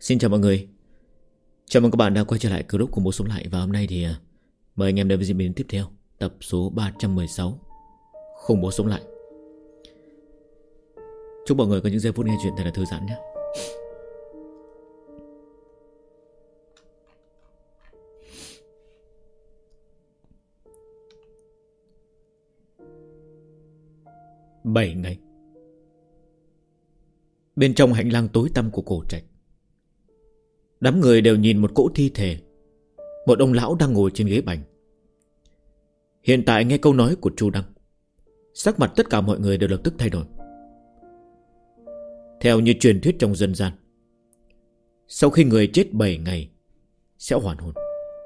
Xin chào mọi người. Chào mừng các bạn đã quay trở lại group của Bố Sống Lại. Và hôm nay thì mời anh em đến với diễn biến tiếp theo, tập số 316 Khủng Bố Sống Lại. Chúc mọi người có những giây phút nghe chuyện thật là thư giãn nhé. Bảy ngày. Bên trong hành lang tối tăm của cổ trạch, đám người đều nhìn một cỗ thi thể. Một ông lão đang ngồi trên ghế bành. Hiện tại nghe câu nói của Chu Đăng, sắc mặt tất cả mọi người đều lập tức thay đổi. Theo như truyền thuyết trong dân gian, sau khi người chết 7 ngày sẽ hoàn hồn.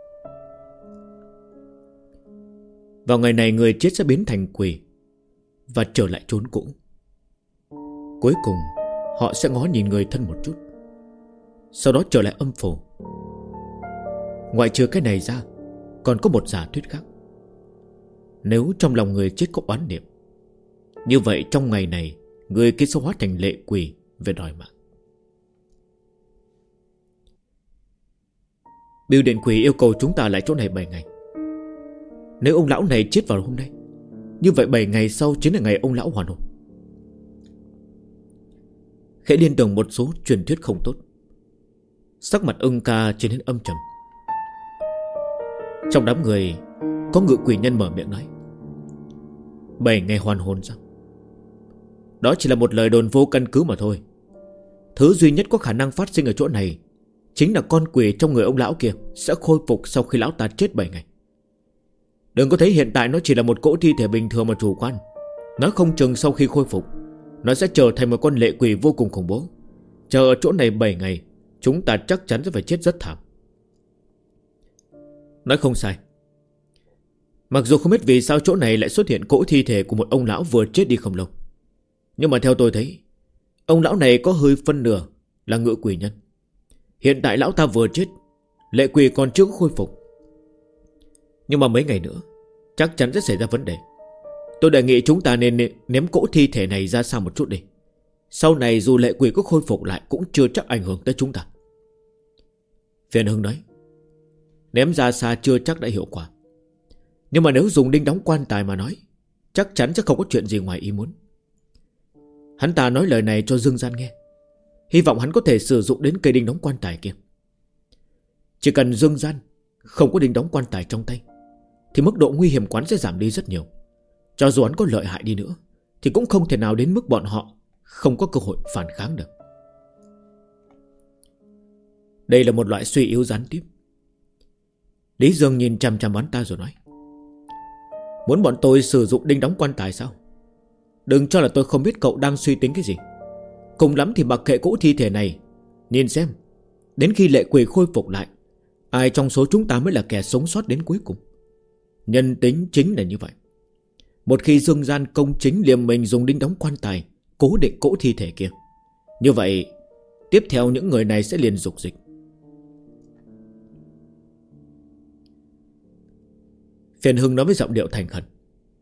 Vào ngày này người chết sẽ biến thành quỷ và trở lại chốn cũ. Cuối cùng họ sẽ ngó nhìn người thân một chút, sau đó trở lại âm phủ. Ngoại trừ cái này ra, còn có một giả thuyết khác. Nếu trong lòng người chết có oán niệm, như vậy trong ngày này người kia sẽ hóa thành lệ quỷ về đòi mạng. Bưu điện quỷ yêu cầu chúng ta lại chỗ này 7 ngày. Nếu ông lão này chết vào hôm nay, như vậy 7 ngày sau chính là ngày ông lão hoàn hồn. Khẽ liên tưởng một số truyền thuyết không tốt, sắc mặt Ưng Ca trở nên âm trầm. Trong đám người có ngự quỷ nhân mở miệng nói: 7 ngày hoàn hồn sao? Đó chỉ là một lời đồn vô căn cứ mà thôi. Thứ duy nhất có khả năng phát sinh ở chỗ này chính là con quỷ trong người ông lão kia sẽ khôi phục sau khi lão ta chết 7 ngày. Đừng có thấy hiện tại nó chỉ là một cỗ thi thể bình thường mà chủ quan. Nó không chừng sau khi khôi phục, nó sẽ trở thành một con lệ quỷ vô cùng khủng bố. Chờ ở chỗ này 7 ngày, chúng ta chắc chắn sẽ phải chết rất thảm. Nói không sai. Mặc dù không biết vì sao chỗ này lại xuất hiện cỗ thi thể của một ông lão vừa chết đi không lâu, nhưng mà theo tôi thấy, ông lão này có hơi phân nửa là ngự quỷ nhân. Hiện tại lão ta vừa chết, lệ quỷ còn chưa có khôi phục, nhưng mà mấy ngày nữa chắc chắn sẽ xảy ra vấn đề. Tôi đề nghị chúng ta nên ném cỗ thi thể này ra xa một chút đi. Sau này dù lệ quỷ có khôi phục lại cũng chưa chắc ảnh hưởng tới chúng ta. Phiền Hưng nói: ném ra xa chưa chắc đã hiệu quả, nhưng mà nếu dùng đinh đóng quan tài mà nói, chắc chắn sẽ không có chuyện gì ngoài ý muốn. Hắn ta nói lời này cho Dương Gian nghe, hy vọng hắn có thể sử dụng đến cây đinh đóng quan tài kia. Chỉ cần Dương Gian không có đinh đóng quan tài trong tay, thì mức độ nguy hiểm quán sẽ giảm đi rất nhiều. Cho dù hắn có lợi hại đi nữa, thì cũng không thể nào đến mức bọn họ không có cơ hội phản kháng được. Đây là một loại suy yếu gián tiếp. Lý Dương nhìn chằm chằm hắn ta rồi nói: muốn bọn tôi sử dụng đinh đóng quan tài sao? Đừng cho là tôi không biết cậu đang suy tính cái gì. Cùng lắm thì mặc kệ cỗ thi thể này, nhìn xem đến khi lệ quỷ khôi phục lại, ai trong số chúng ta mới là kẻ sống sót đến cuối cùng. Nhân tính chính là như vậy. Một khi Dương Gian công chính liềm mình dùng đinh đóng quan tài cố định cỗ thi thể kia, như vậy tiếp theo những người này sẽ liền dục dịch. Phiền Hưng nói với giọng điệu thành khẩn: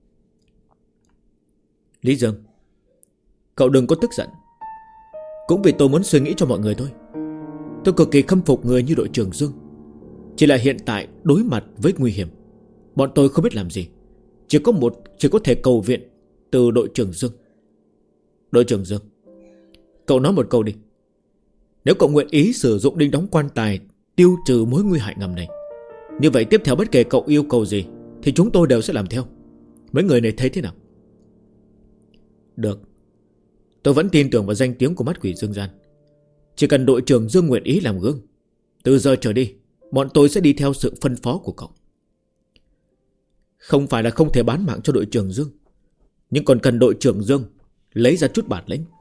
Lý Dương, cậu đừng có tức giận. Cũng vì tôi muốn suy nghĩ cho mọi người thôi. Tôi cực kỳ khâm phục người như đội trưởng Dương. Chỉ là hiện tại đối mặt với nguy hiểm, bọn tôi không biết làm gì. Chỉ có thể cầu viện từ đội trưởng Dương. Đội trưởng Dương, cậu nói một câu đi. Nếu cậu nguyện ý sử dụng đinh đóng quan tài tiêu trừ mối nguy hại ngầm này, như vậy tiếp theo bất kể cậu yêu cầu gì thì chúng tôi đều sẽ làm theo. Mấy người này thấy thế nào? Được. Tôi vẫn tin tưởng vào danh tiếng của mắt quỷ Dương Gian. Chỉ cần đội trưởng Dương nguyện ý làm gương, từ giờ trở đi bọn tôi sẽ đi theo sự phân phó của cậu. Không phải là không thể bán mạng cho đội trưởng Dương, nhưng còn cần đội trưởng Dương lấy ra chút bản lĩnh.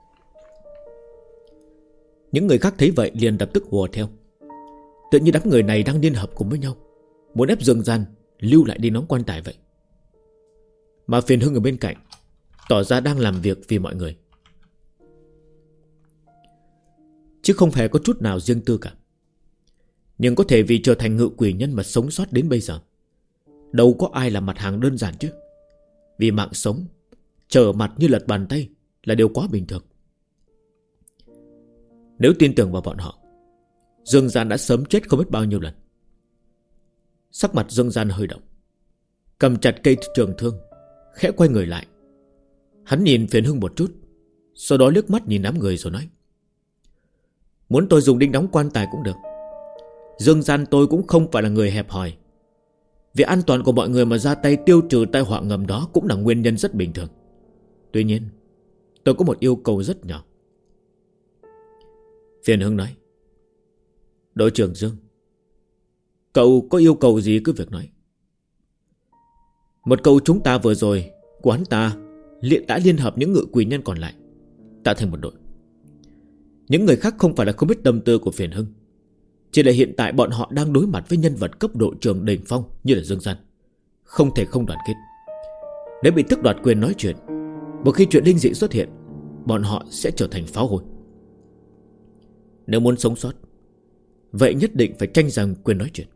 Những người khác thấy vậy liền lập tức hùa theo. Tự như đám người này đang liên hợp cùng với nhau, muốn ép Dương Gian lưu lại đi nóng quan tài vậy. Mà Phiền Hưng ở bên cạnh tỏ ra đang làm việc vì mọi người, chứ không hề có chút nào riêng tư cả. Nhưng có thể vì trở thành ngự quỷ nhân mà sống sót đến bây giờ, đâu có ai là mặt hàng đơn giản chứ. Vì mạng sống, trở mặt như lật bàn tay là điều quá bình thường. Nếu tin tưởng vào bọn họ, Dương Gian đã sớm chết không biết bao nhiêu lần. Sắc mặt Dương Gian hơi động, cầm chặt cây trường thương, khẽ quay người lại. Hắn nhìn Phiền Hưng một chút, sau đó liếc mắt nhìn đám người rồi nói: muốn tôi dùng đinh đóng quan tài cũng được. Dương Gian tôi cũng không phải là người hẹp hòi. Vì an toàn của mọi người mà ra tay tiêu trừ tai họa ngầm đó cũng là nguyên nhân rất bình thường. Tuy nhiên tôi có một yêu cầu rất nhỏ. Phiền Hưng nói: đội trưởng Dương, cậu có yêu cầu gì cứ việc nói. Một câu chúng ta vừa rồi của hắn ta đã liên hợp những ngự quỷ nhân còn lại tạo thành một đội. Những người khác không phải là không biết tâm tư của Phiền Hưng, chỉ là hiện tại bọn họ đang đối mặt với nhân vật cấp độ trưởng đỉnh phong như là Dương Gian, không thể không đoàn kết. Nếu bị tước đoạt quyền nói chuyện, một khi chuyện linh dị xuất hiện, bọn họ sẽ trở thành pháo hôi. Nếu muốn sống sót, vậy nhất định phải tranh giành quyền nói chuyện.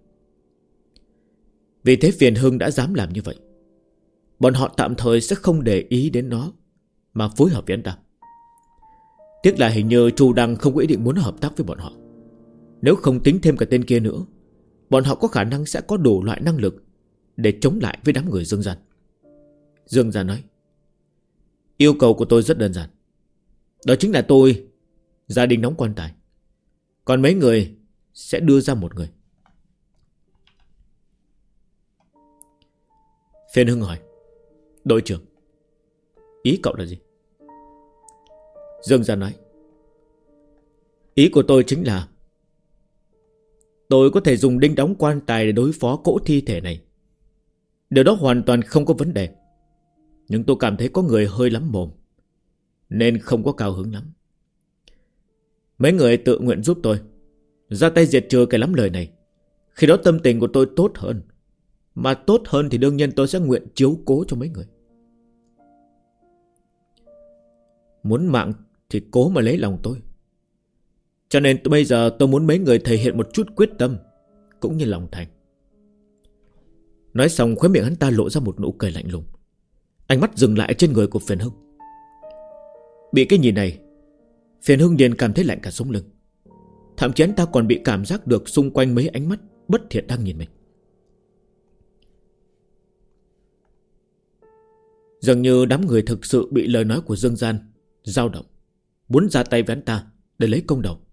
Vì thế Phiền Hưng đã dám làm như vậy. Bọn họ tạm thời sẽ không để ý đến nó, mà phối hợp với anh ta. Tiếc là hình như Chu Đăng không có ý định muốn hợp tác với bọn họ. Nếu không tính thêm cả tên kia nữa, bọn họ có khả năng sẽ có đủ loại năng lực để chống lại với đám người Dương Gian. Dương Gian nói: yêu cầu của tôi rất đơn giản. Đó chính là tôi gia đình đóng quan tài, còn mấy người sẽ đưa ra một người. Phiền Hưng hỏi: đội trưởng, ý cậu là gì? Dương Gian nói: ý của tôi chính là tôi có thể dùng đinh đóng quan tài để đối phó cỗ thi thể này. Điều đó hoàn toàn không có vấn đề. Nhưng tôi cảm thấy có người hơi lắm mồm, nên không có cao hứng lắm. Mấy người tự nguyện giúp tôi ra tay diệt trừ cái lắm lời này. Khi đó tâm tình của tôi tốt hơn. Mà tốt hơn thì đương nhiên tôi sẽ nguyện chiếu cố cho mấy người. Muốn mạng thì cố mà lấy lòng tôi. Cho nên bây giờ tôi muốn mấy người thể hiện một chút quyết tâm cũng như lòng thành. Nói xong khóe miệng hắn ta lộ ra một nụ cười lạnh lùng. Ánh mắt dừng lại trên người của Phiền Hưng. Bị cái nhìn này, Phiền Hưng liền cảm thấy lạnh cả sống lưng. Thậm chí hắn ta còn bị cảm giác được xung quanh mấy ánh mắt bất thiện đang nhìn mình. Dường như đám người thực sự bị lời nói của Dương Gian dao động, muốn ra tay với hắn ta để lấy công đầu.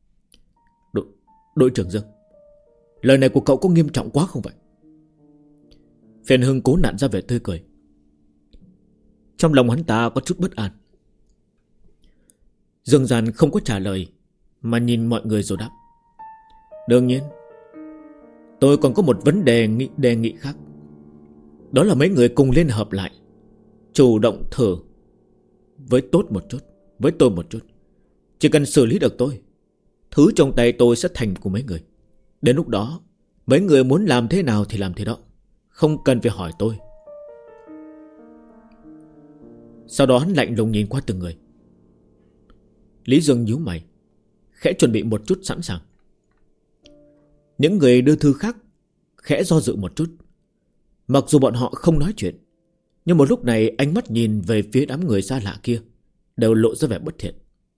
Đội trưởng Dương, lời này của cậu có nghiêm trọng quá không vậy? Phiền Hưng cố nặn ra vẻ tươi cười. Trong lòng hắn ta có chút bất an. Dương Gian không có trả lời, mà nhìn mọi người rồi đáp: đương nhiên, tôi còn có một vấn đề nghị khác. Đó là mấy người cùng liên hợp lại, chủ động thử với tôi một chút. Chỉ cần xử lý được tôi, thứ trong tay tôi sẽ thành của mấy người. Đến lúc đó, mấy người muốn làm thế nào thì làm thế đó, không cần phải hỏi tôi. Sau đó hắn lạnh lùng nhìn qua từng người. Lý Dương nhíu mày, khẽ chuẩn bị một chút sẵn sàng. Những người đưa thư khác khẽ do dự một chút. Mặc dù bọn họ không nói chuyện, nhưng một lúc này ánh mắt nhìn về phía đám người xa lạ kia đều lộ ra vẻ bất thiện.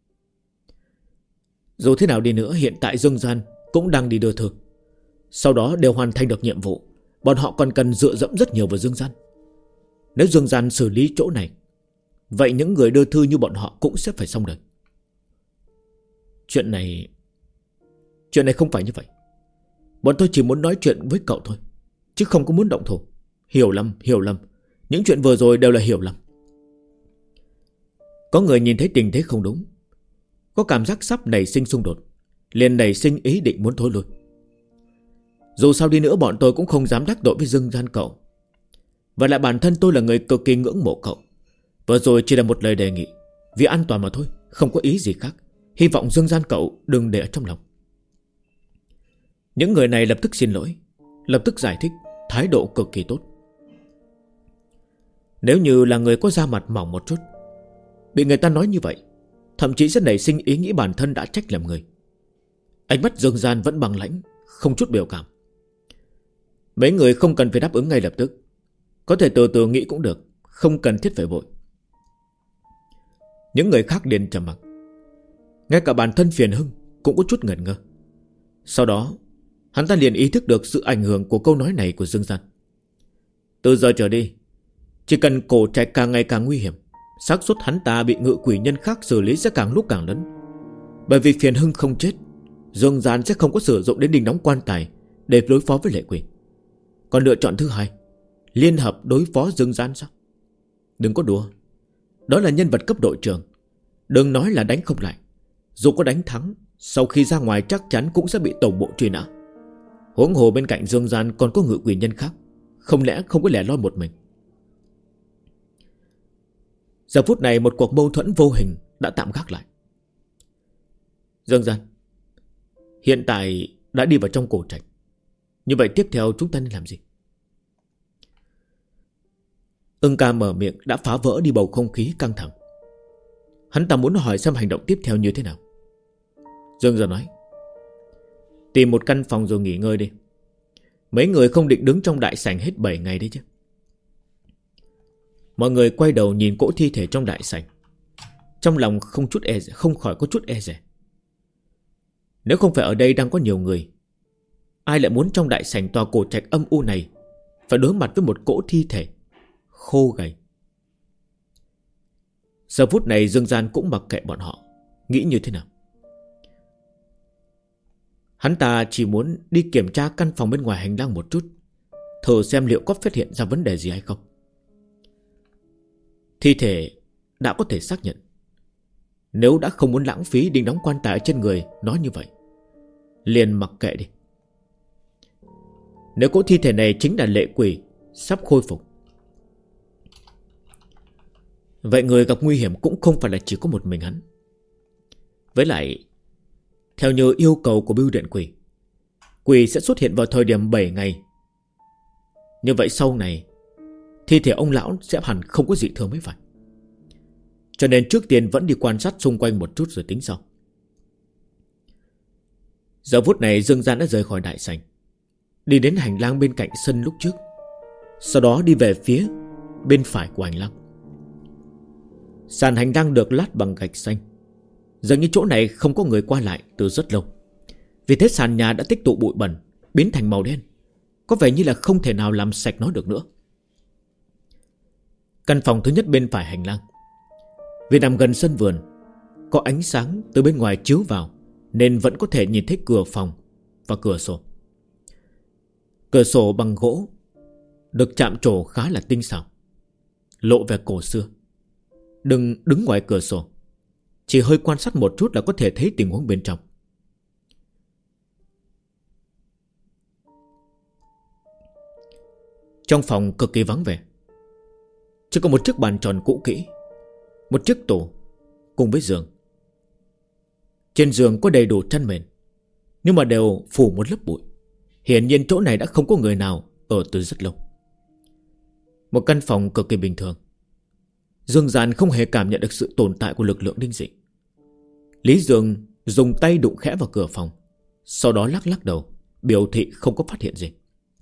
Dù thế nào đi nữa, hiện tại Dương Gian cũng đang đi đưa thư. Sau đó đều hoàn thành được nhiệm vụ, bọn họ còn cần dựa dẫm rất nhiều vào Dương Gian. Nếu Dương Gian xử lý chỗ này, vậy những người đưa thư như bọn họ cũng sẽ phải xong đời. Chuyện này không phải như vậy. Bọn tôi chỉ muốn nói chuyện với cậu thôi, chứ không có muốn động thủ. Hiểu lầm. Những chuyện vừa rồi đều là hiểu lầm. Có người nhìn thấy tình thế không đúng, có cảm giác sắp nảy sinh xung đột, liền nảy sinh ý định muốn thối lui. Dù sao đi nữa bọn tôi cũng không dám đắc tội với Dương Gian cậu. Và lại bản thân tôi là người cực kỳ ngưỡng mộ cậu. Vừa rồi chỉ là một lời đề nghị, vì an toàn mà thôi, không có ý gì khác. Hy vọng Dương Gian cậu đừng để ở trong lòng. Những người này lập tức xin lỗi, lập tức giải thích, thái độ cực kỳ tốt. Nếu như là người có da mặt mỏng một chút, bị người ta nói như vậy, thậm chí sẽ nảy sinh ý nghĩ bản thân đã trách làm người. Ánh mắt Dương Gian vẫn bằng lãnh, không chút biểu cảm. Mấy người không cần phải đáp ứng ngay lập tức, có thể từ từ nghĩ cũng được, không cần thiết phải vội. Những người khác liền trầm mặc. Ngay cả bản thân Phiền Hưng cũng có chút ngẩn ngơ. Sau đó hắn ta liền ý thức được sự ảnh hưởng của câu nói này của Dương Gian. Từ giờ trở đi, chỉ cần cổ trạch càng ngày càng nguy hiểm, xác suất hắn ta bị ngự quỷ nhân khác xử lý sẽ càng lúc càng lớn. Bởi vì Phiền Hưng không chết, Dương Gian sẽ không có sử dụng đến đinh đóng quan tài để đối phó với lệ quỷ. Còn lựa chọn thứ hai, liên hợp đối phó Dương Gian sao? Đừng có đùa. Đó là nhân vật cấp đội trưởng. Đừng nói là đánh không lại. Dù có đánh thắng, sau khi ra ngoài chắc chắn cũng sẽ bị tổng bộ truy nã. Huống hồ bên cạnh Dương Gian còn có ngự quỷ nhân khác, không lẽ không có lẻ loi một mình? Giờ phút này một cuộc mâu thuẫn vô hình đã tạm gác lại. Dương Gian, hiện tại đã đi vào trong cổ trạch. Như vậy tiếp theo chúng ta nên làm gì? Ưng ca mở miệng đã phá vỡ đi bầu không khí căng thẳng. Hắn ta muốn hỏi xem hành động tiếp theo như thế nào. Dương Gian nói, tìm một căn phòng rồi nghỉ ngơi đi. Mấy người không định đứng trong đại sảnh hết 7 ngày đấy chứ. Mọi người quay đầu nhìn cỗ thi thể trong đại sảnh, trong lòng không khỏi có chút e dè. Nếu không phải ở đây đang có nhiều người, ai lại muốn trong đại sảnh tòa cổ trạch âm u này phải đối mặt với một cỗ thi thể khô gầy? Giờ phút này Dương Gian cũng mặc kệ bọn họ nghĩ như thế nào. Hắn ta chỉ muốn đi kiểm tra căn phòng bên ngoài hành lang một chút, thử xem liệu có phát hiện ra vấn đề gì hay không. Thi thể đã có thể xác nhận. Nếu đã không muốn lãng phí đinh đóng quan tài ở trên người nó như vậy, liền mặc kệ đi. Nếu cỗ thi thể này chính là lệ quỷ sắp khôi phục, vậy người gặp nguy hiểm cũng không phải là chỉ có một mình hắn. Với lại, theo như yêu cầu của bưu điện quỷ, quỷ sẽ xuất hiện vào thời điểm 7 ngày. Như vậy sau này thi thể ông lão sẽ hẳn không có dị thường mới phải. Cho nên trước tiên vẫn đi quan sát xung quanh một chút rồi tính sau. Giờ phút này Dương Gian đã rời khỏi đại sảnh, đi đến hành lang bên cạnh sân lúc trước, sau đó đi về phía bên phải của hành lang. Sàn hành lang được lát bằng gạch xanh, dường như chỗ này không có người qua lại từ rất lâu. Vì thế sàn nhà đã tích tụ bụi bẩn, biến thành màu đen, có vẻ như là không thể nào làm sạch nó được nữa. Căn phòng thứ nhất bên phải hành lang, vì nằm gần sân vườn, có ánh sáng từ bên ngoài chiếu vào, nên vẫn có thể nhìn thấy cửa phòng và cửa sổ. Cửa sổ bằng gỗ được chạm trổ khá là tinh xảo, lộ vẻ cổ xưa. Đừng đứng ngoài cửa sổ, chỉ hơi quan sát một chút là có thể thấy tình huống bên trong. Trong phòng cực kỳ vắng vẻ, chỉ có một chiếc bàn tròn cũ kỹ, một chiếc tủ cùng với giường. Trên giường có đầy đủ chăn mền, nhưng mà đều phủ một lớp bụi. Hiển nhiên chỗ này đã không có người nào ở từ rất lâu. Một căn phòng cực kỳ bình thường. Dương Gian không hề cảm nhận được sự tồn tại của lực lượng linh dị. Lý Dương dùng tay đụng khẽ vào cửa phòng, sau đó lắc lắc đầu, biểu thị không có phát hiện gì.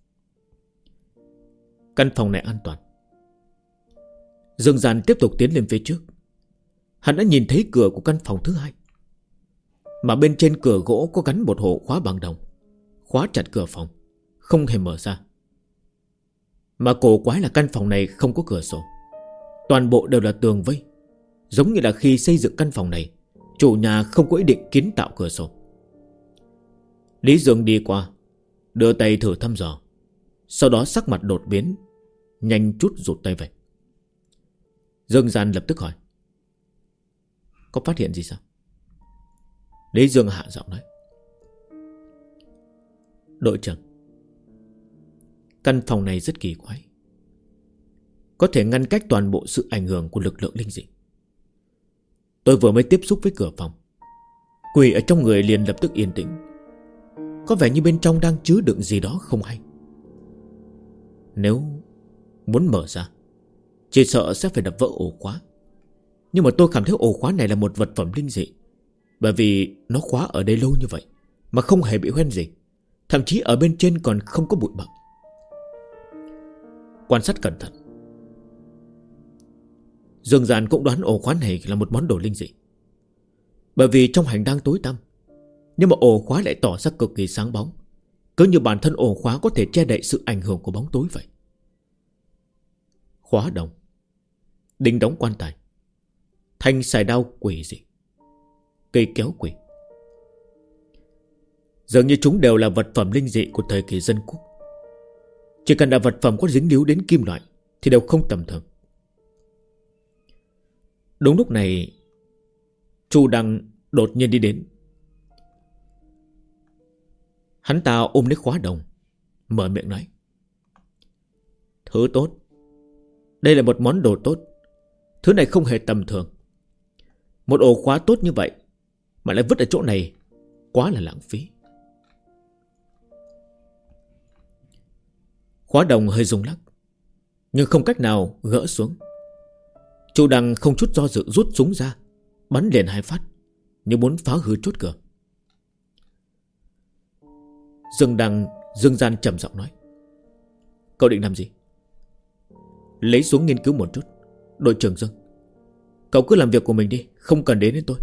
Căn phòng này an toàn. Dương Gian tiếp tục tiến lên phía trước. Hắn đã nhìn thấy cửa của căn phòng thứ hai, mà bên trên cửa gỗ có gắn một ổ khóa bằng đồng, khóa chặt cửa phòng, không hề mở ra. Mà cổ quái là căn phòng này không có cửa sổ, toàn bộ đều là tường vây, giống như là khi xây dựng căn phòng này, chủ nhà không có ý định kiến tạo cửa sổ. Lý Dương đi qua, đưa tay thử thăm dò, sau đó sắc mặt đột biến, nhanh chút rụt tay về. Dương Gian lập tức hỏi, có phát hiện gì sao? Lý Dương hạ giọng nói, đội trưởng, căn phòng này rất kỳ quái, có thể ngăn cách toàn bộ sự ảnh hưởng của lực lượng linh dị. Tôi vừa mới tiếp xúc với cửa phòng, quỷ ở trong người liền lập tức yên tĩnh, có vẻ như bên trong đang chứa đựng gì đó không hay. Nếu muốn mở ra, chỉ sợ sẽ phải đập vỡ ổ khóa. Nhưng mà tôi cảm thấy ổ khóa này là một vật phẩm linh dị, bởi vì nó khóa ở đây lâu như vậy mà không hề bị hoen gì, thậm chí ở bên trên còn không có bụi bặm. Quan sát cẩn thận, Dương Gian cũng đoán ổ khóa này là một món đồ linh dị, bởi vì trong hành lang tối tăm Nhưng mà ổ khóa lại tỏ ra cực kỳ sáng bóng, cứ như bản thân ổ khóa có thể che đậy sự ảnh hưởng của bóng tối vậy. Khóa đồng, đinh đóng quan tài, thanh xài đao quỷ dị, cây kéo quỷ. Dường như chúng đều là vật phẩm linh dị của thời kỳ dân quốc. Chỉ cần là vật phẩm có dính líu đến kim loại thì đều không tầm thường. Đúng lúc này, Chu Đăng đột nhiên đi đến. Hắn ta ôm lấy khóa đồng, mở miệng nói: Thứ tốt, đây là một món đồ tốt. Thứ này không hề tầm thường. Một ổ khóa tốt như vậy mà lại vứt ở chỗ này, quá là lãng phí. Khóa đồng hơi rung lắc, nhưng không cách nào gỡ xuống. Chu Đăng không chút do dự rút súng ra, bắn liền 2 phát, như muốn phá hư chốt cửa. Dương Gian trầm giọng nói: Cậu định làm gì? Lấy xuống nghiên cứu một chút. Đội trưởng Dương, cậu cứ làm việc của mình đi, không cần đến tôi.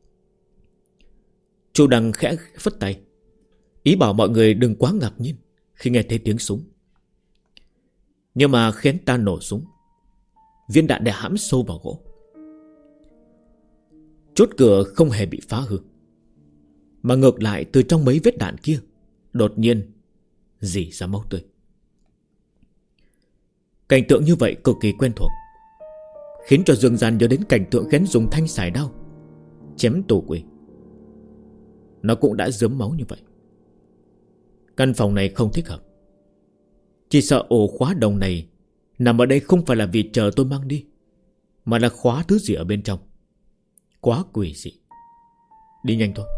Chu Đăng khẽ phất tay, ý bảo mọi người đừng quá ngạc nhiên khi nghe thấy tiếng súng. Nhưng mà khiến ta nổ súng, viên đạn đã hãm sâu vào gỗ. Chốt cửa không hề bị phá hư, mà ngược lại từ trong mấy vết đạn kia đột nhiên rỉ ra máu tươi. Cảnh tượng như vậy cực kỳ quen thuộc, khiến cho Dương Gian nhớ đến cảnh tượng Khén dùng thanh xài đao chém tù quỷ. Nó cũng đã rớm máu như vậy. Căn phòng này không thích hợp. Chỉ sợ ổ khóa đồng này nằm ở đây không phải là vì chờ tôi mang đi, mà là khóa thứ gì ở bên trong. Quá quỷ dị. Đi nhanh thôi.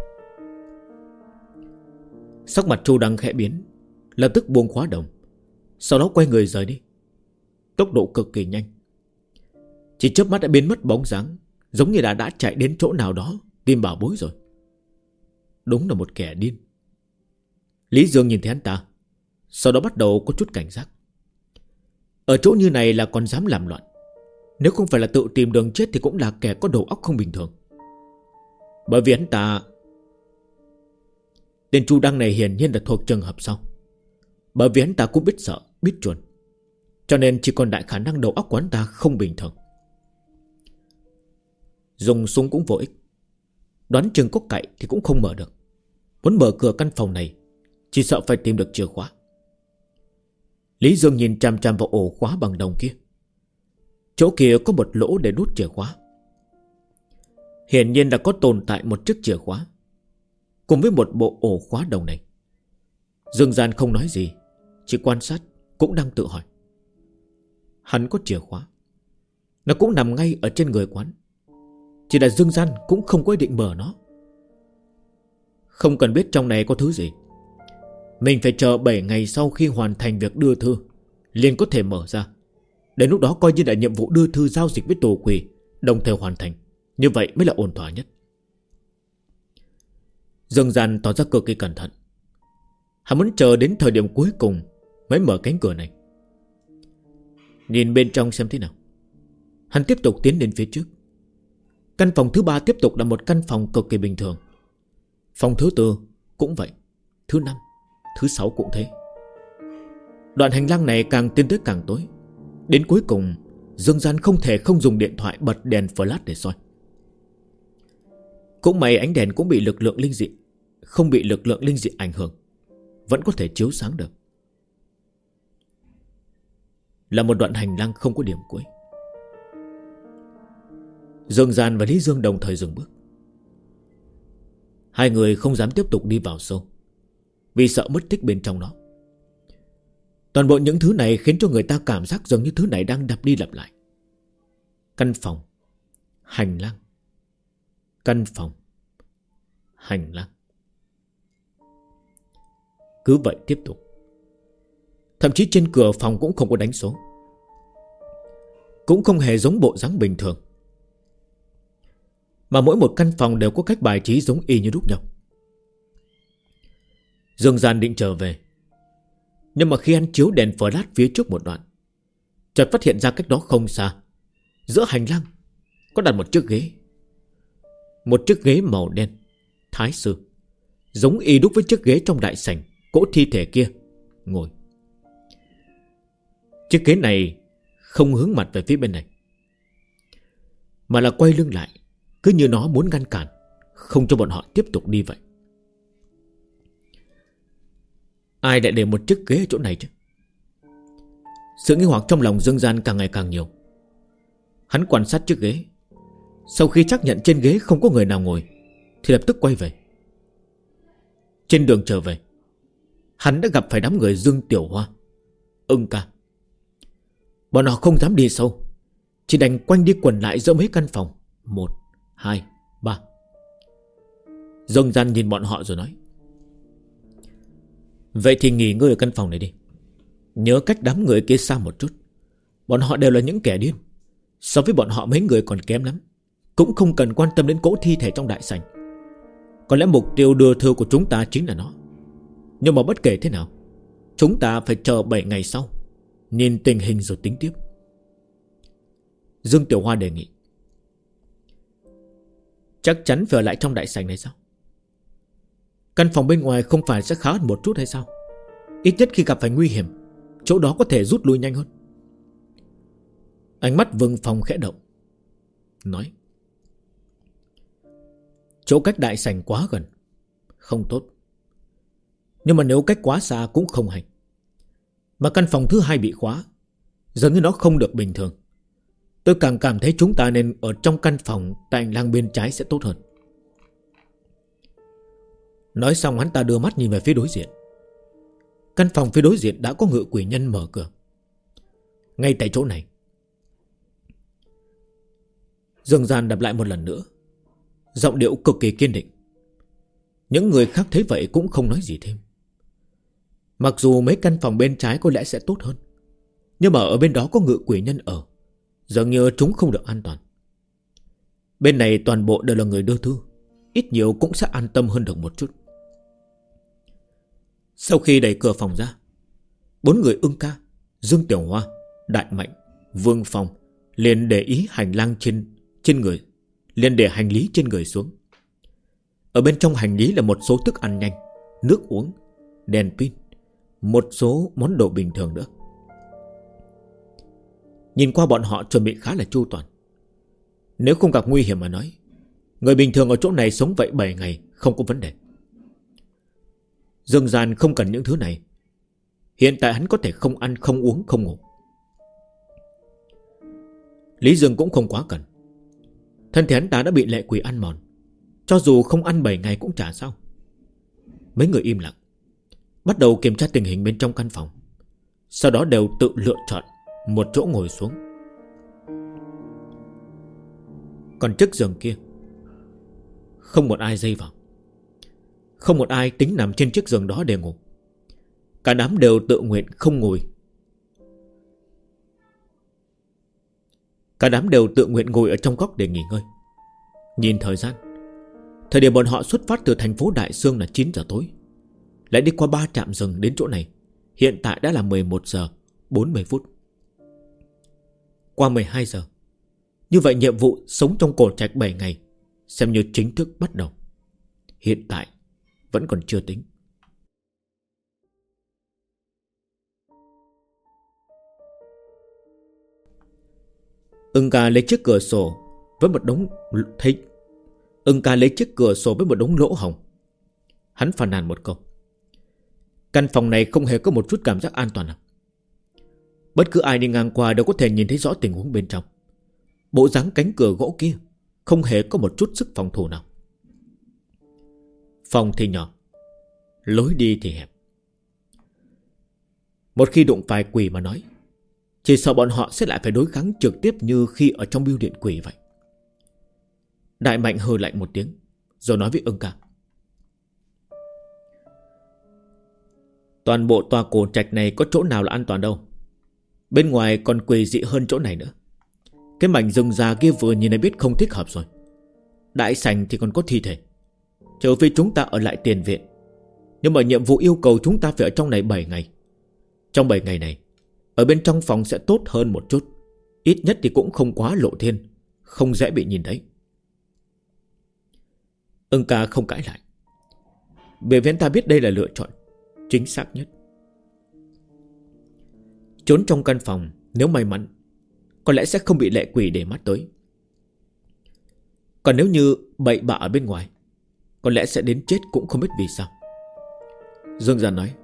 Sắc mặt Chu Đăng khẽ biến, lập tức buông khóa đồng, sau đó quay người rời đi. Tốc độ cực kỳ nhanh, chỉ chớp mắt đã biến mất bóng dáng, giống như đã chạy đến chỗ nào đó tìm bảo bối rồi. Đúng là một kẻ điên. Lý Dương nhìn thấy hắn ta, sau đó bắt đầu có chút cảnh giác. Ở chỗ như này là còn dám làm loạn, nếu không phải là tự tìm đường chết thì cũng là kẻ có đầu óc không bình thường. Bởi vì hắn ta, tên Chu Đăng này hiển nhiên là thuộc trường hợp sau. Bởi vì hắn ta cũng biết sợ, biết chuồn, cho nên chỉ còn đại khả năng đầu óc của hắn ta không bình thường. Dùng súng cũng vô ích, đoán chừng có cậy thì cũng không mở được. Muốn mở cửa căn phòng này chỉ sợ phải tìm được chìa khóa. Lý Dương nhìn chằm chằm vào ổ khóa bằng đồng kia. Chỗ kia có một lỗ để đút chìa khóa. Hiển nhiên là có tồn tại một chiếc chìa khóa cùng với một bộ ổ khóa đồng này. Dương Gian không nói gì, chỉ quan sát, cũng đang tự hỏi. Hắn có chìa khóa, nó cũng nằm ngay ở trên người quán, chỉ là Dương Gian cũng không có ý định mở nó. Không cần biết trong này có thứ gì, mình phải chờ 7 ngày sau khi hoàn thành việc đưa thư liền có thể mở ra. Đến lúc đó coi như là nhiệm vụ đưa thư giao dịch với tù quỷ đồng thời hoàn thành. Như vậy mới là ổn thỏa nhất. Dương Gian tỏ ra cực kỳ cẩn thận. Hắn muốn chờ đến thời điểm cuối cùng mới mở cánh cửa này. Nhìn bên trong xem thế nào. Hắn tiếp tục tiến đến phía trước. Căn phòng thứ 3 tiếp tục là một căn phòng cực kỳ bình thường. Phòng thứ 4 cũng vậy, thứ 5, thứ 6 cũng thế. Đoạn hành lang này càng tiến tới càng tối. Đến cuối cùng Dương Gian không thể không dùng điện thoại bật đèn flash để soi. Cũng may ánh đèn cũng bị lực lượng linh dị, không bị lực lượng linh dị ảnh hưởng, vẫn có thể chiếu sáng được. Là một đoạn hành lang không có điểm cuối. Dương Gian và Lý Dương đồng thời dừng bước. Hai người không dám tiếp tục đi vào sâu, vì sợ mất tích bên trong nó. Toàn bộ những thứ này khiến cho người ta cảm giác giống như thứ này đang lặp đi lặp lại. Căn phòng, hành lang, căn phòng, hành lang. Cứ vậy tiếp tục. Thậm chí trên cửa phòng cũng không có đánh số, cũng không hề giống bộ dáng bình thường, mà mỗi một căn phòng đều có cách bài trí giống y như đúc nhau. Dương Gian định trở về, nhưng mà khi anh chiếu đèn flash phía trước một đoạn, chợt phát hiện ra cách đó không xa, giữa hành lang có đặt một chiếc ghế. Một chiếc ghế màu đen, thái sư, giống y đúc với chiếc ghế trong đại sảnh cỗ thi thể kia ngồi. Chiếc ghế này không hướng mặt về phía bên này, mà là quay lưng lại, cứ như nó muốn ngăn cản, không cho bọn họ tiếp tục đi vậy. Ai lại để một chiếc ghế ở chỗ này chứ? Sự nghi hoặc trong lòng Dương Gian càng ngày càng nhiều. Hắn quan sát chiếc ghế. Sau khi xác nhận trên ghế không có người nào ngồi thì lập tức quay về. Trên đường trở về, hắn đã gặp phải đám người Dương Tiểu Hoa, Ưng Ca. Bọn họ không dám đi sâu, chỉ đành quanh đi quẩn lại giữa mấy căn phòng. 1, 2, 3. Dương Gian nhìn bọn họ rồi nói: vậy thì nghỉ ngơi ở căn phòng này đi. Nhớ cách đám người kia xa một chút. Bọn họ đều là những kẻ điên. So với bọn họ mấy người còn kém lắm. Cũng không cần quan tâm đến cỗ thi thể trong đại sảnh. Có lẽ mục tiêu đưa thư của chúng ta chính là nó. Nhưng mà bất kể thế nào, chúng ta phải chờ 7 ngày sau, nhìn tình hình rồi tính tiếp. Dương Tiểu Hoa đề nghị: chắc chắn phải ở lại trong đại sảnh này sao? Căn phòng bên ngoài không phải sẽ khá hơn một chút hay sao? Ít nhất khi gặp phải nguy hiểm, chỗ đó có thể rút lui nhanh hơn. Ánh mắt Vương Phong khẽ động, nói: chỗ cách đại sảnh quá gần, không tốt. Nhưng mà nếu cách quá xa cũng không hay. Mà căn phòng thứ 2 bị khóa, dường như nó không được bình thường. Tôi càng cảm thấy chúng ta nên ở trong căn phòng tại hành lang bên trái sẽ tốt hơn. Nói xong hắn ta đưa mắt nhìn về phía đối diện. Căn phòng phía đối diện đã có ngự quỷ nhân mở cửa. Ngay tại chỗ này. Dương Gian đáp lại một lần nữa, giọng điệu cực kỳ kiên định. Những người khác thấy vậy cũng không nói gì thêm. Mặc dù mấy căn phòng bên trái có lẽ sẽ tốt hơn, nhưng mà ở bên đó có ngự quỷ nhân ở, dường như chúng không được an toàn. Bên này toàn bộ đều là người đưa thư, ít nhiều cũng sẽ an tâm hơn được một chút. Sau khi đẩy cửa phòng ra, 4 người Ưng Ca, Dương Tiểu Hoa, Đại Mạnh, Vương Phong liền để ý hành lang trên người, liền để hành lý trên người xuống. Ở bên trong hành lý là một số thức ăn nhanh, nước uống, đèn pin, một số món đồ bình thường nữa. Nhìn qua bọn họ chuẩn bị khá là chu toàn. Nếu không gặp nguy hiểm mà nói, người bình thường ở chỗ này sống vậy 7 ngày không có vấn đề. Dương Gian không cần những thứ này. Hiện tại hắn có thể không ăn, không uống, không ngủ. Lý Dương cũng không quá cần. Thân thể hắn ta đã bị lệ quỷ ăn mòn, cho dù không ăn 7 ngày cũng chả sao. Mấy người im lặng, bắt đầu kiểm tra tình hình bên trong căn phòng. Sau đó đều tự lựa chọn một chỗ ngồi xuống. Còn chiếc giường kia, không một ai dây vào. Không một ai tính nằm trên chiếc giường đó để ngủ. Cả đám đều tự nguyện không ngồi. Cả đám đều tự nguyện ngồi ở trong góc để nghỉ ngơi. Nhìn thời gian, thời điểm bọn họ xuất phát từ thành phố Đại Xương là 9 giờ tối, lại đi qua 3 trạm dừng đến chỗ này. Hiện tại đã là 11 giờ 40 phút. Qua 12 giờ, như vậy nhiệm vụ sống trong cổ trạch 7 ngày xem như chính thức bắt đầu. Hiện tại vẫn còn chưa tính. Ưng Ca lấy chiếc cửa sổ với một đống lỗ hổng. Hắn phàn nàn một câu: căn phòng này không hề có một chút cảm giác an toàn nào. Bất cứ ai đi ngang qua đều có thể nhìn thấy rõ tình huống bên trong. Bộ dáng cánh cửa gỗ kia không hề có một chút sức phòng thủ nào. Phòng thì nhỏ, lối đi thì hẹp. Một khi đụng phải quỷ mà nói, chỉ sợ bọn họ sẽ lại phải đối kháng trực tiếp như khi ở trong bưu điện quỷ vậy. Đại Mạnh hừ lạnh một tiếng, rồi nói với Ưng Ca: toàn bộ tòa cổ trạch này có chỗ nào là an toàn đâu. Bên ngoài còn quỷ dị hơn chỗ này nữa. Cái mảnh rừng già kia vừa nhìn đã biết không thích hợp rồi. Đại sảnh thì còn có thi thể. Trừ phi chúng ta ở lại tiền viện. Nhưng mà nhiệm vụ yêu cầu chúng ta phải ở trong này 7 ngày. Trong 7 ngày này, ở bên trong phòng sẽ tốt hơn một chút. Ít nhất thì cũng không quá lộ thiên, không dễ bị nhìn thấy. Ưng Ca không cãi lại. Bởi vì ta biết đây là lựa chọn chính xác nhất. Trốn trong căn phòng, nếu may mắn, có lẽ sẽ không bị lệ quỷ để mắt tới. Còn nếu như bậy bạ ở bên ngoài, có lẽ sẽ đến chết cũng không biết vì sao. Dương Gian nói: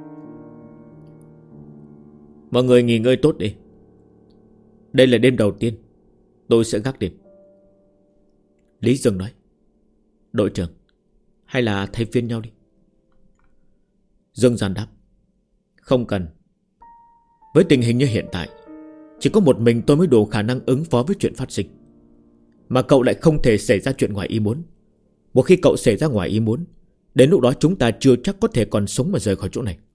mọi người nghỉ ngơi tốt đi. Đây là đêm đầu tiên, tôi sẽ gác đêm. Lý Dương nói: đội trưởng, hay là thay phiên nhau đi. Dương Gian đáp: không cần. Với tình hình như hiện tại, chỉ có một mình tôi mới đủ khả năng ứng phó với chuyện phát sinh. Mà cậu lại không thể xảy ra chuyện ngoài ý muốn. Một khi cậu xảy ra ngoài ý muốn, đến lúc đó chúng ta chưa chắc có thể còn sống mà rời khỏi chỗ này.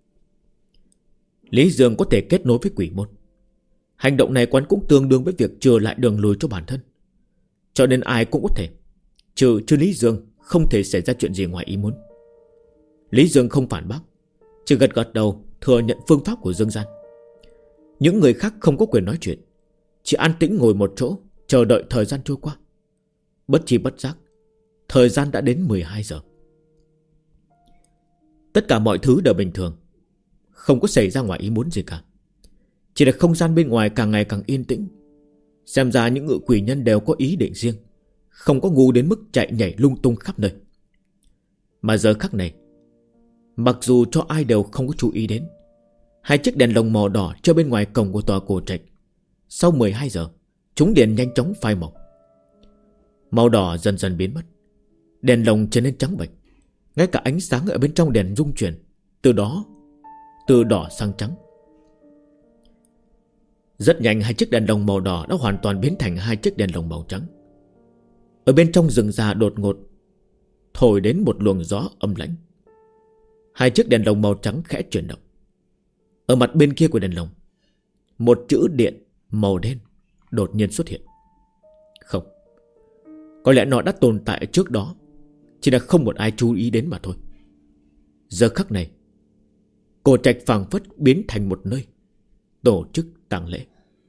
Lý Dương có thể kết nối với quỷ môn. Hành động này quán cũng tương đương với việc chừa lại đường lùi cho bản thân. Cho nên ai cũng có thể, trừ Lý Dương, không thể xảy ra chuyện gì ngoài ý muốn. Lý Dương không phản bác, chỉ gật gật đầu thừa nhận phương pháp của Dương Gian. Những người khác không có quyền nói chuyện, chỉ an tĩnh ngồi một chỗ, chờ đợi thời gian trôi qua. Bất chi bất giác, thời gian đã đến 12 giờ. Tất cả mọi thứ đều bình thường, không có xảy ra ngoài ý muốn gì cả. Chỉ là không gian bên ngoài càng ngày càng yên tĩnh. Xem ra những ngự quỷ nhân đều có ý định riêng, không có ngu đến mức chạy nhảy lung tung khắp nơi. Mà giờ khắc này, mặc dù cho ai đều không có chú ý đến, hai chiếc đèn lồng màu đỏ treo bên ngoài cổng của tòa cổ trạch, sau 12 giờ, chúng đèn nhanh chóng phai màu. Màu đỏ dần dần biến mất, đèn lồng trở nên trắng bệch. Ngay cả ánh sáng ở bên trong đèn rung chuyển, từ đỏ sang trắng. Rất nhanh hai chiếc đèn lồng màu đỏ đã hoàn toàn biến thành hai chiếc đèn lồng màu trắng. Ở bên trong rừng già đột ngột thổi đến một luồng gió âm lãnh. Hai chiếc đèn lồng màu trắng khẽ chuyển động. Ở mặt bên kia của đèn lồng, một chữ điện màu đen đột nhiên xuất hiện. Không, có lẽ nó đã tồn tại trước đó, chỉ là không một ai chú ý đến mà thôi. Giờ khắc này, cổ trạch phảng phất biến thành một nơi tổ chức tang lễ.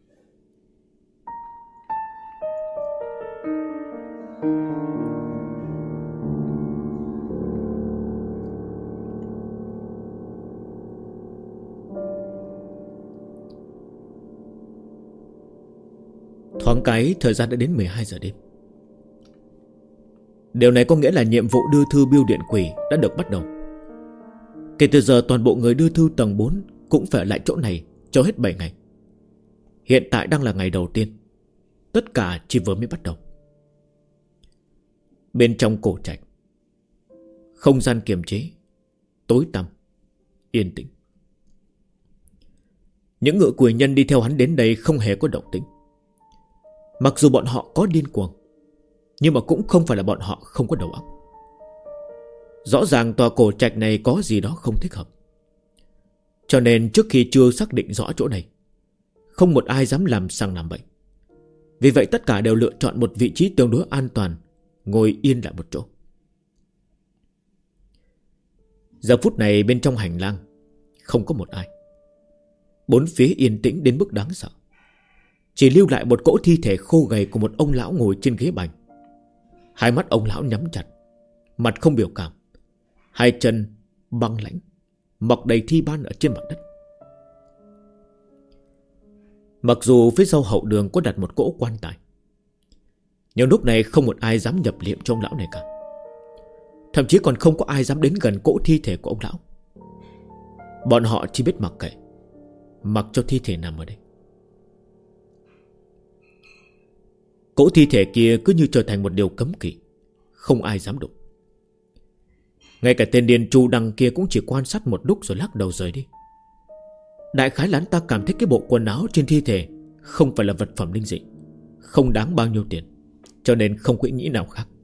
Thoáng cái thời gian đã đến 12 giờ đêm. Điều này có nghĩa là nhiệm vụ đưa thư bưu điện quỷ đã được bắt đầu. Kể từ giờ toàn bộ người đưa thư tầng 4 cũng phải ở lại chỗ này cho hết 7 ngày. Hiện tại đang là ngày đầu tiên, tất cả chỉ vừa mới bắt đầu. Bên trong cổ trạch, không gian kiềm chế, tối tăm, yên tĩnh. Những ngự quỷ nhân đi theo hắn đến đây không hề có động tĩnh. Mặc dù bọn họ có điên cuồng, nhưng mà cũng không phải là bọn họ không có đầu óc. Rõ ràng tòa cổ trạch này có gì đó không thích hợp. Cho nên trước khi chưa xác định rõ chỗ này, không một ai dám làm sang làm bậy. Vì vậy tất cả đều lựa chọn một vị trí tương đối an toàn, ngồi yên lại một chỗ. Giờ phút này bên trong hành lang không có một ai. Bốn phía yên tĩnh đến mức đáng sợ. Chỉ lưu lại một cỗ thi thể khô gầy của một ông lão ngồi trên ghế bành. Hai mắt ông lão nhắm chặt, mặt không biểu cảm, hai chân băng lãnh, mọc đầy thi ban ở trên mặt đất. Mặc dù phía sau hậu đường có đặt một cỗ quan tài, nhưng lúc này không một ai dám nhập liệm cho ông lão này cả. Thậm chí còn không có ai dám đến gần cỗ thi thể của ông lão. Bọn họ chỉ biết mặc kệ, mặc cho thi thể nằm ở đây. Cỗ thi thể kia cứ như trở thành một điều cấm kỵ, không ai dám đụng. Ngay cả tên điên Chu Đăng kia cũng chỉ quan sát một lúc rồi lắc đầu rời đi. Đại khái là hắn ta cảm thấy cái bộ quần áo trên thi thể không phải là vật phẩm linh dị, không đáng bao nhiêu tiền, cho nên không có ý nghĩ nào khác.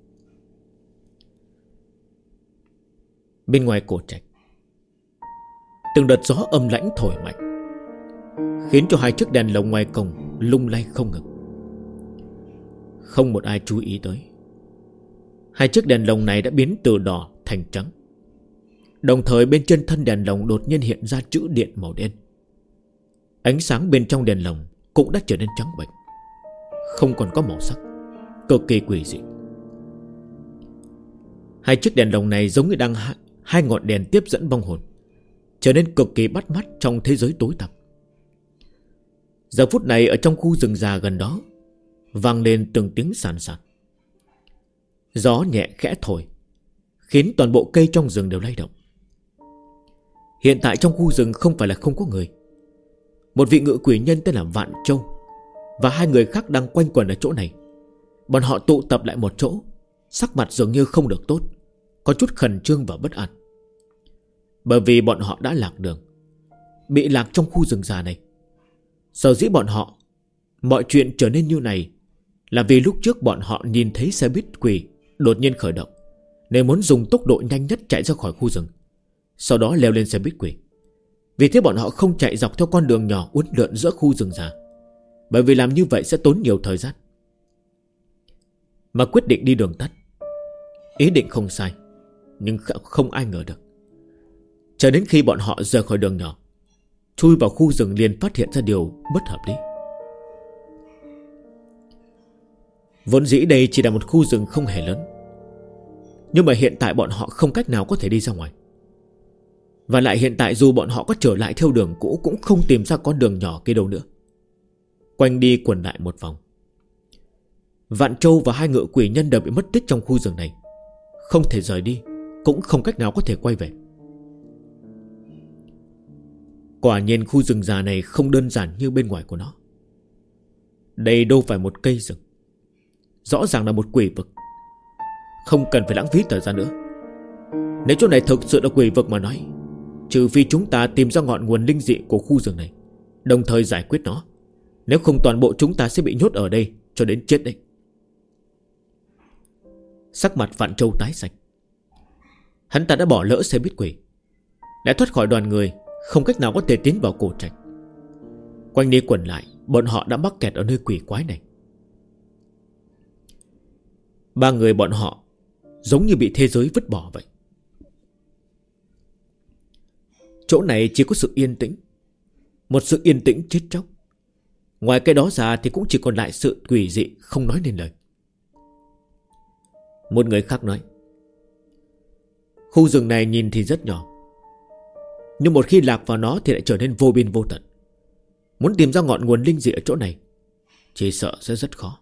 Bên ngoài cổ trạch, từng đợt gió âm lãnh thổi mạnh, khiến cho hai chiếc đèn lồng ngoài cổng lung lay không ngừng. Không một ai chú ý tới. Hai chiếc đèn lồng này đã biến từ đỏ thành trắng. Đồng thời bên trên thân đèn lồng đột nhiên hiện ra chữ điện màu đen. Ánh sáng bên trong đèn lồng cũng đã trở nên trắng bệch, không còn có màu sắc, cực kỳ quỷ dị. Hai chiếc đèn lồng này giống như đang hai ngọn đèn tiếp dẫn vong hồn, trở nên cực kỳ bắt mắt trong thế giới tối tăm. Giờ phút này ở trong khu rừng già gần đó vang lên từng tiếng sàn sạt. Gió nhẹ khẽ thổi, khiến toàn bộ cây trong rừng đều lay động. Hiện tại trong khu rừng không phải là không có người. Một vị ngự quỷ nhân tên là Vạn Châu và hai người khác đang quanh quẩn ở chỗ này. Bọn họ tụ tập lại một chỗ, sắc mặt dường như không được tốt, có chút khẩn trương và bất an. Bởi vì bọn họ đã lạc đường, bị lạc trong khu rừng già này. Sở dĩ bọn họ mọi chuyện trở nên như này là vì lúc trước bọn họ nhìn thấy xe buýt quỷ đột nhiên khởi động, nên muốn dùng tốc độ nhanh nhất chạy ra khỏi khu rừng, sau đó leo lên xe buýt quỷ. Vì thế bọn họ không chạy dọc theo con đường nhỏ uốn lượn giữa khu rừng già, bởi vì làm như vậy sẽ tốn nhiều thời gian, mà quyết định đi đường tắt. Ý định không sai, nhưng không ai ngờ được, chờ đến khi bọn họ rời khỏi đường nhỏ, chui vào khu rừng, liền phát hiện ra điều bất hợp lý. Vốn dĩ đây chỉ là một khu rừng không hề lớn, nhưng mà hiện tại bọn họ không cách nào có thể đi ra ngoài. Và lại hiện tại dù bọn họ có trở lại theo đường cũ cũng không tìm ra con đường nhỏ kia đâu nữa. Quanh đi quẩn lại một vòng, Vạn Châu và hai ngự quỷ nhân đều bị mất tích trong khu rừng này, không thể rời đi, cũng không cách nào có thể quay về. Quả nhiên khu rừng già này không đơn giản như bên ngoài của nó. Đây đâu phải một cây rừng, rõ ràng là một quỷ vực. Không cần phải lãng phí thời gian nữa. Nếu chỗ này thực sự là quỷ vực mà nói, trừ phi chúng ta tìm ra ngọn nguồn linh dị của khu rừng này, đồng thời giải quyết nó. Nếu không toàn bộ chúng ta sẽ bị nhốt ở đây cho đến chết đấy. Sắc mặt Vạn Châu tái xanh. Hắn ta đã bỏ lỡ xe buýt quỷ, đã thoát khỏi đoàn người, không cách nào có thể tiến vào cổ trạch. Quanh đi quẩn lại, bọn họ đã mắc kẹt ở nơi quỷ quái này. Ba người bọn họ giống như bị thế giới vứt bỏ vậy. Chỗ này chỉ có sự yên tĩnh, một sự yên tĩnh chết chóc. Ngoài cái đó ra thì cũng chỉ còn lại sự quỷ dị không nói nên lời. Một người khác nói, khu rừng này nhìn thì rất nhỏ, nhưng một khi lạc vào nó thì lại trở nên vô biên vô tận. Muốn tìm ra ngọn nguồn linh dị ở chỗ này chỉ sợ sẽ rất khó.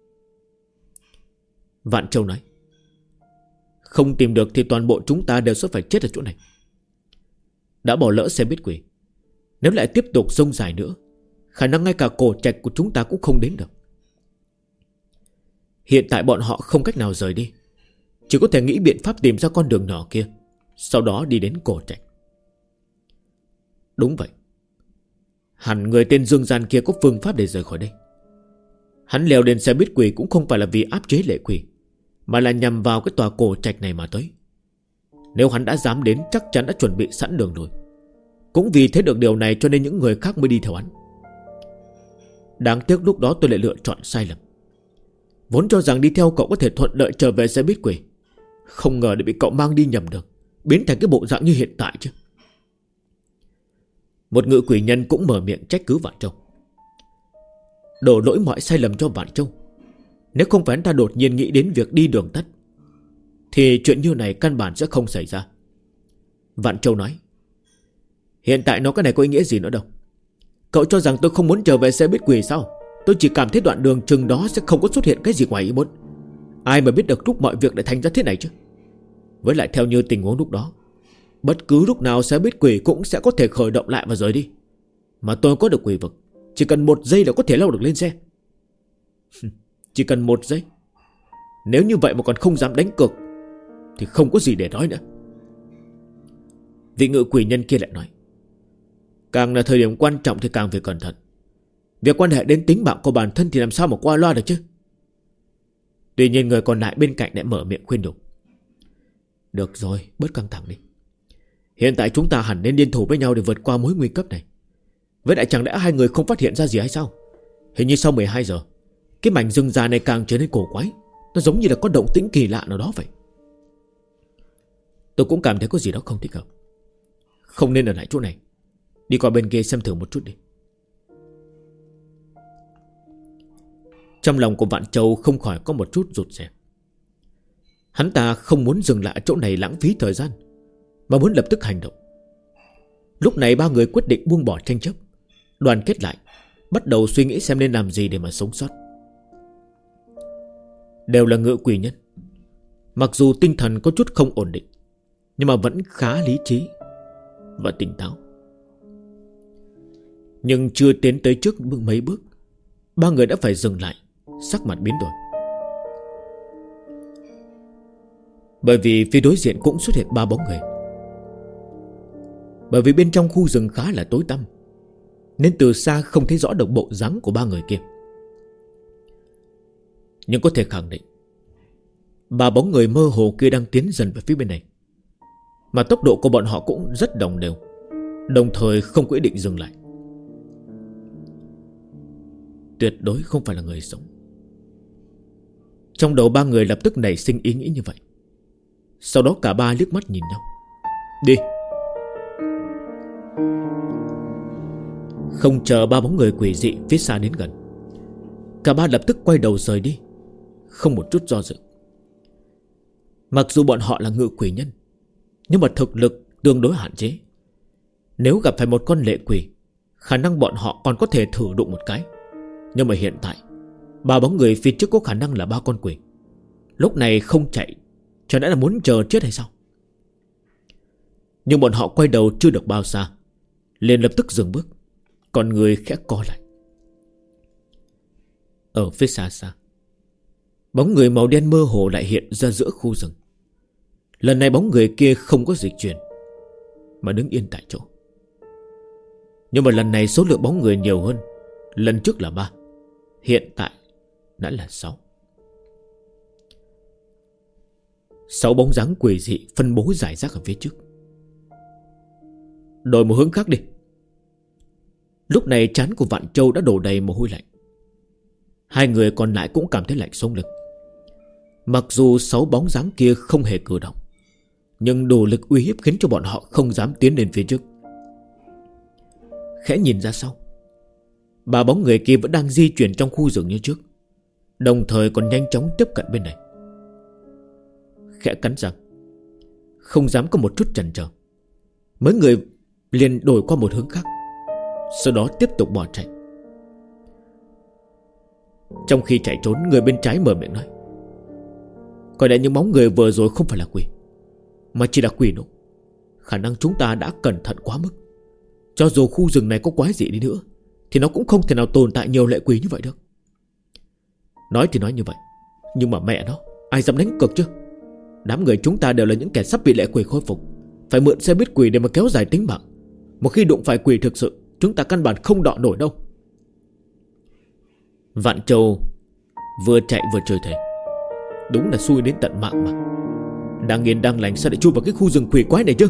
Vạn Châu nói, không tìm được thì toàn bộ chúng ta đều sẽ phải chết ở chỗ này. Đã bỏ lỡ xe buýt quỷ, nếu lại tiếp tục dông dài nữa, khả năng ngay cả cổ trạch của chúng ta cũng không đến được. Hiện tại bọn họ không cách nào rời đi, chỉ có thể nghĩ biện pháp tìm ra con đường nhỏ kia, sau đó đi đến cổ trạch. Đúng vậy, hẳn người tên Dương Gian kia có phương pháp để rời khỏi đây. Hắn leo lên xe buýt quỷ cũng không phải là vì áp chế lệ quỷ, mà là nhằm vào cái tòa cổ trạch này mà tới. Nếu hắn đã dám đến, chắc chắn đã chuẩn bị sẵn đường rồi. Cũng vì thế được điều này cho nên những người khác mới đi theo hắn. Đáng tiếc lúc đó tôi lại lựa chọn sai lầm. Vốn cho rằng đi theo cậu có thể thuận lợi trở về xe buýt quỷ, không ngờ đã bị cậu mang đi nhầm đường, biến thành cái bộ dạng như hiện tại chứ. Một ngự quỷ nhân cũng mở miệng trách cứ Vạn Châu, đổ lỗi mọi sai lầm cho Vạn Châu. Nếu không phải hắn ta đột nhiên nghĩ đến việc đi đường tắt, thì chuyện như này căn bản sẽ không xảy ra. Vạn Châu nói, hiện tại nó cái này có ý nghĩa gì nữa đâu. Cậu cho rằng tôi không muốn trở về xe buýt quỷ sao? Tôi chỉ cảm thấy đoạn đường chừng đó sẽ không có xuất hiện cái gì ngoài ý muốn. Ai mà biết được lúc mọi việc lại thành ra thế này chứ. Với lại theo như tình huống lúc đó, bất cứ lúc nào xe buýt quỷ cũng sẽ có thể khởi động lại và rời đi. Mà tôi có được quỷ vực, chỉ cần 1 giây là có thể leo được lên xe. Chỉ cần 1 giây. Nếu như vậy mà còn không dám đánh cược thì không có gì để nói nữa. Vị ngự quỷ nhân kia lại nói, càng là thời điểm quan trọng thì càng phải cẩn thận. Việc quan hệ đến tính mạng của bản thân thì làm sao mà qua loa được chứ. Tuy nhiên người còn lại bên cạnh lại mở miệng khuyên nhủ, được rồi, bớt căng thẳng đi. Hiện tại chúng ta hẳn nên liên thủ với nhau để vượt qua mối nguy cấp này. Với lại chẳng lẽ hai người không phát hiện ra gì hay sao? Hình như sau 12 giờ cái mảnh rừng già này càng trở nên cổ quái. Nó giống như là có động tĩnh kỳ lạ nào đó vậy. Tôi cũng cảm thấy có gì đó không thích hợp. Không nên ở lại chỗ này, đi qua bên kia xem thử một chút đi. Trong lòng của Vạn Châu không khỏi có một chút rụt rè. Hắn ta không muốn dừng lại ở chỗ này lãng phí thời gian, mà muốn lập tức hành động. Lúc này ba người quyết định buông bỏ tranh chấp, đoàn kết lại, bắt đầu suy nghĩ xem nên làm gì để mà sống sót. Đều là ngựa quỷ nhân, mặc dù tinh thần có chút không ổn định, nhưng mà vẫn khá lý trí và tỉnh táo. Nhưng chưa tiến tới trước mấy bước, ba người đã phải dừng lại, sắc mặt biến đổi. Bởi vì phía đối diện cũng xuất hiện ba bóng người. Bởi vì bên trong khu rừng khá là tối tăm, nên từ xa không thấy rõ được bộ dáng của ba người kia. Nhưng có thể khẳng định ba bóng người mơ hồ kia đang tiến dần về phía bên này, mà tốc độ của bọn họ cũng rất đồng đều, đồng thời không có ý định dừng lại. Tuyệt đối không phải là người sống. Trong đầu ba người lập tức nảy sinh ý nghĩ như vậy. Sau đó cả ba liếc mắt nhìn nhau. Đi. Không chờ ba bóng người quỷ dị phía xa đến gần, cả ba lập tức quay đầu rời đi, không một chút do dự. Mặc dù bọn họ là ngự quỷ nhân, nhưng mà thực lực tương đối hạn chế. Nếu gặp phải một con lệ quỷ, khả năng bọn họ còn có thể thử đụng một cái. Nhưng mà hiện tại ba bóng người phía trước có khả năng là ba con quỷ. Lúc này không chạy, chẳng lẽ là muốn chờ chết hay sao? Nhưng bọn họ quay đầu chưa được bao xa, liền lập tức dừng bước, còn người khẽ co lại. Ở phía xa xa, bóng người màu đen mơ hồ lại hiện ra giữa khu rừng. Lần này bóng người kia không có dịch chuyển, mà đứng yên tại chỗ. Nhưng mà lần này số lượng bóng người nhiều hơn. Lần trước là 3, hiện tại đã là 6. 6 bóng dáng quỷ dị phân bố rải rác ở phía trước. Đổi một hướng khác đi. Lúc này trán của Vạn Châu đã đổ đầy mồ hôi lạnh. Hai người còn lại cũng cảm thấy lạnh sống lưng. Mặc dù 6 bóng dáng kia không hề cử động, nhưng đủ lực uy hiếp khiến cho bọn họ không dám tiến lên phía trước. Khẽ nhìn ra sau, 3 bóng người kia vẫn đang di chuyển trong khu rừng như trước, đồng thời còn nhanh chóng tiếp cận bên này. Khẽ cắn răng, không dám có một chút chần chờ, mấy người liền đổi qua một hướng khác, sau đó tiếp tục bỏ chạy. Trong khi chạy trốn, người bên trái mở miệng nói: có lẽ những bóng người vừa rồi không phải là quỷ, mà chỉ là quỷ nộ. Khả năng chúng ta đã cẩn thận quá mức. Cho dù khu rừng này có quái gì đi nữa, thì nó cũng không thể nào tồn tại nhiều lệ quỷ như vậy được. Nói thì nói như vậy, nhưng mà mẹ nó, ai dám đánh cược chứ? Đám người chúng ta đều là những kẻ sắp bị lệ quỷ khôi phục, phải mượn xe buýt quỷ để mà kéo dài tính mạng. Một khi đụng phải quỷ thực sự, chúng ta căn bản không đọ nổi đâu. Vạn Châu vừa chạy vừa chửi thề: đúng là xui đến tận mạng mà. Đang yên đang lành sao lại chui vào cái khu rừng quỷ quái này chứ?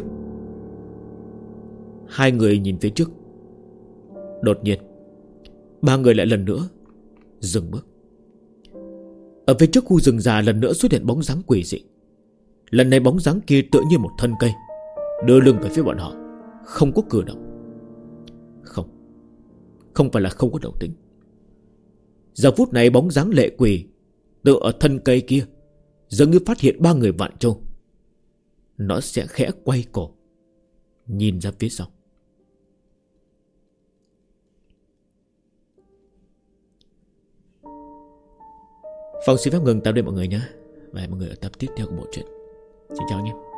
Hai người nhìn phía trước. Đột nhiên 3 người lại lần nữa dừng bước. Ở phía trước khu rừng già lần nữa xuất hiện bóng dáng quỷ dị. Lần này bóng dáng kia tựa như một thân cây, đưa lưng về phía bọn họ, không có cử động. Không phải là không có động tĩnh. Giờ phút này bóng dáng lệ quỷ tựa ở thân cây kia dường như phát hiện 3 người Vạn Châu. Nó sẽ khẽ quay cổ, nhìn ra phía sau. Phong xin phép ngừng tập đây mọi người nhé. Và hẹn mọi người ở tập tiếp theo của bộ truyện. Xin chào nhé.